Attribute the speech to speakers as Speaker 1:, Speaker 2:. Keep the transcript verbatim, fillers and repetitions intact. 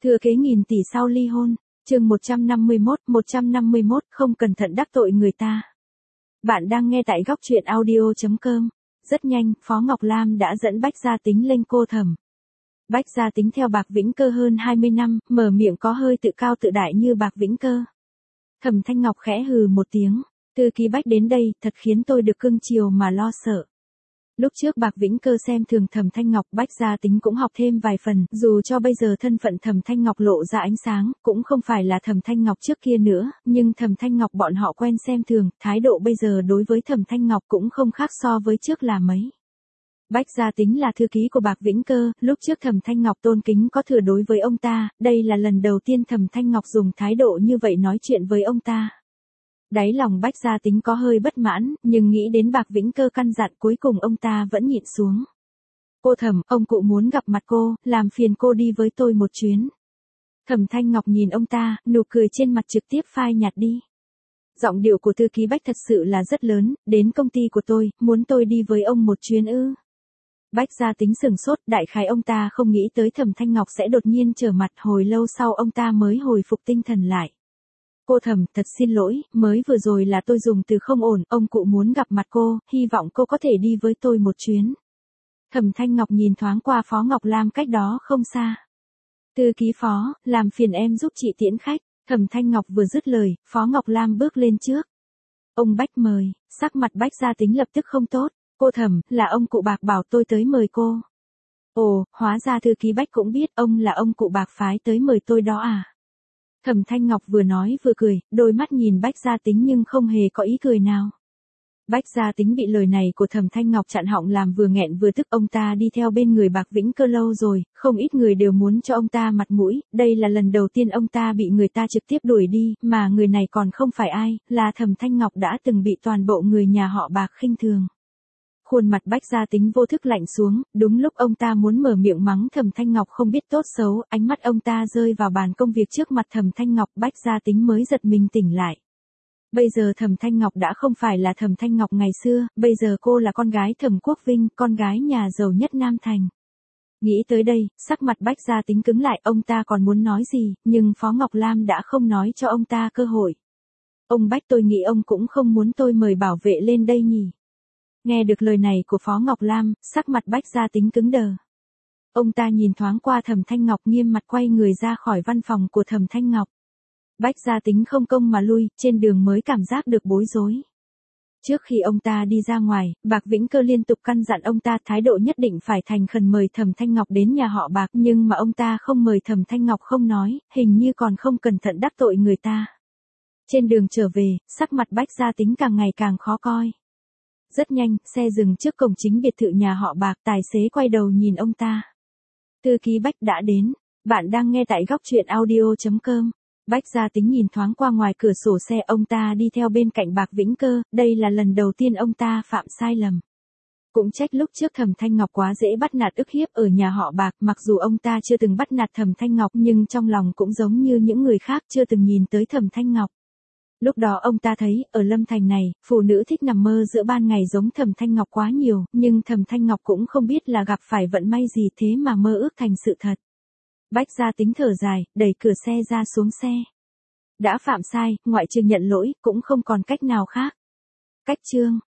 Speaker 1: Thừa kế nghìn tỷ sau ly hôn, chương một trăm năm mươi mốt, một trăm năm mươi mốt, không cẩn thận đắc tội người ta. Bạn đang nghe tại góc truyện audio chấm com. Rất nhanh, Phó Ngọc Lam đã dẫn Bách Gia Tính lên cô thẩm. Bách Gia Tính theo Bạc Vĩnh Cơ hơn hai mươi năm, mở miệng có hơi tự cao tự đại như Bạc Vĩnh Cơ. Thẩm Thanh Ngọc khẽ hừ một tiếng, Thư ký Bách đến đây, thật khiến tôi được cưng chiều mà lo sợ. Lúc trước Bạc Vĩnh Cơ xem thường Thẩm Thanh Ngọc, Bách Gia Tính cũng học thêm vài phần, dù cho bây giờ thân phận Thẩm Thanh Ngọc lộ ra ánh sáng, cũng không phải là Thẩm Thanh Ngọc trước kia nữa, nhưng Thẩm Thanh Ngọc bọn họ quen xem thường, thái độ bây giờ đối với Thẩm Thanh Ngọc cũng không khác so với trước là mấy. Bách Gia Tính là thư ký của Bạc Vĩnh Cơ, lúc trước Thẩm Thanh Ngọc tôn kính có thừa đối với ông ta, đây là lần đầu tiên Thẩm Thanh Ngọc dùng thái độ như vậy nói chuyện với ông ta. Đáy lòng Bách Gia Tính có hơi bất mãn, nhưng nghĩ đến Bạc Vĩnh Cơ căn dặn cuối cùng ông ta vẫn nhịn xuống. Cô Thẩm, ông cụ muốn gặp mặt cô, làm phiền cô đi với tôi một chuyến. Thẩm Thanh Ngọc nhìn ông ta, nụ cười trên mặt trực tiếp phai nhạt đi. Giọng điệu của thư ký Bách thật sự là rất lớn, đến công ty của tôi, muốn tôi đi với ông một chuyến ư. Bách Gia Tính sừng sốt, đại khái ông ta không nghĩ tới Thẩm Thanh Ngọc sẽ đột nhiên trở mặt, hồi lâu sau ông ta mới hồi phục tinh thần lại. Cô Thẩm, thật xin lỗi, mới vừa rồi là tôi dùng từ không ổn, ông cụ muốn gặp mặt cô, hy vọng cô có thể đi với tôi một chuyến. Thẩm Thanh Ngọc nhìn thoáng qua Phó Ngọc Lam cách đó không xa. Thư ký Phó, làm phiền em giúp chị tiễn khách. Thẩm Thanh Ngọc vừa dứt lời, Phó Ngọc Lam bước lên trước. Ông Bách mời, sắc mặt Bách Gia Tính lập tức không tốt. Cô Thẩm, là ông cụ Bạc bảo tôi tới mời cô. Ồ, hóa ra thư ký Bách cũng biết ông là ông cụ Bạc phái tới mời tôi đó à. Thẩm Thanh Ngọc vừa nói vừa cười, đôi mắt nhìn Bách Gia Tính nhưng không hề có ý cười nào. Bách Gia Tính bị lời này của Thẩm Thanh Ngọc chặn họng làm vừa nghẹn vừa tức, ông ta đi theo bên người Bạc Vĩnh Cơ lâu rồi, không ít người đều muốn cho ông ta mặt mũi, đây là lần đầu tiên ông ta bị người ta trực tiếp đuổi đi, mà người này còn không phải ai, là Thẩm Thanh Ngọc đã từng bị toàn bộ người nhà họ Bạc khinh thường. Khuôn mặt Bách Gia Tính vô thức lạnh xuống, đúng lúc ông ta muốn mở miệng mắng Thẩm Thanh Ngọc không biết tốt xấu, ánh mắt ông ta rơi vào bàn công việc trước mặt Thẩm Thanh Ngọc, Bách Gia Tính mới giật mình tỉnh lại. Bây giờ Thẩm Thanh Ngọc đã không phải là Thẩm Thanh Ngọc ngày xưa, bây giờ cô là con gái Thẩm Quốc Vinh, con gái nhà giàu nhất Nam Thành. Nghĩ tới đây, sắc mặt Bách Gia Tính cứng lại, ông ta còn muốn nói gì, nhưng Phó Ngọc Lam đã không nói cho ông ta cơ hội. Ông Bách, tôi nghĩ ông cũng không muốn tôi mời bảo vệ lên đây nhỉ. Nghe được lời này của Phó Ngọc Lam, sắc mặt Bách Gia Tính cứng đờ. Ông ta nhìn thoáng qua Thẩm Thanh Ngọc, nghiêm mặt quay người ra khỏi văn phòng của Thẩm Thanh Ngọc. Bách Gia Tính không công mà lui, trên đường mới cảm giác được bối rối. Trước khi ông ta đi ra ngoài, Bạc Vĩnh Cơ liên tục căn dặn ông ta thái độ nhất định phải thành khẩn mời Thẩm Thanh Ngọc đến nhà họ Bạc, nhưng mà ông ta không mời Thẩm Thanh Ngọc không nói, hình như còn không cẩn thận đắc tội người ta. Trên đường trở về, sắc mặt Bách Gia Tính càng ngày càng khó coi. Rất nhanh, xe dừng trước cổng chính biệt thự nhà họ Bạc, tài xế quay đầu nhìn ông ta. Thư ký Bách đã đến, bạn đang nghe tại góc truyện audio chấm com. Bách Gia Tính nhìn thoáng qua ngoài cửa sổ xe, ông ta đi theo bên cạnh Bạc Vĩnh Cơ, đây là lần đầu tiên ông ta phạm sai lầm. Cũng trách lúc trước Thẩm Thanh Ngọc quá dễ bắt nạt ức hiếp ở nhà họ Bạc, mặc dù ông ta chưa từng bắt nạt Thẩm Thanh Ngọc nhưng trong lòng cũng giống như những người khác chưa từng nhìn tới Thẩm Thanh Ngọc. Lúc đó ông ta thấy, ở Lâm Thành này, phụ nữ thích nằm mơ giữa ban ngày giống Thẩm Thanh Ngọc quá nhiều, nhưng Thẩm Thanh Ngọc cũng không biết là gặp phải vận may gì thế mà mơ ước thành sự thật. Bách Gia Tính thở dài, đẩy cửa xe ra xuống xe. Đã phạm sai, ngoại trừ nhận lỗi, cũng không còn cách nào khác. Cách chương.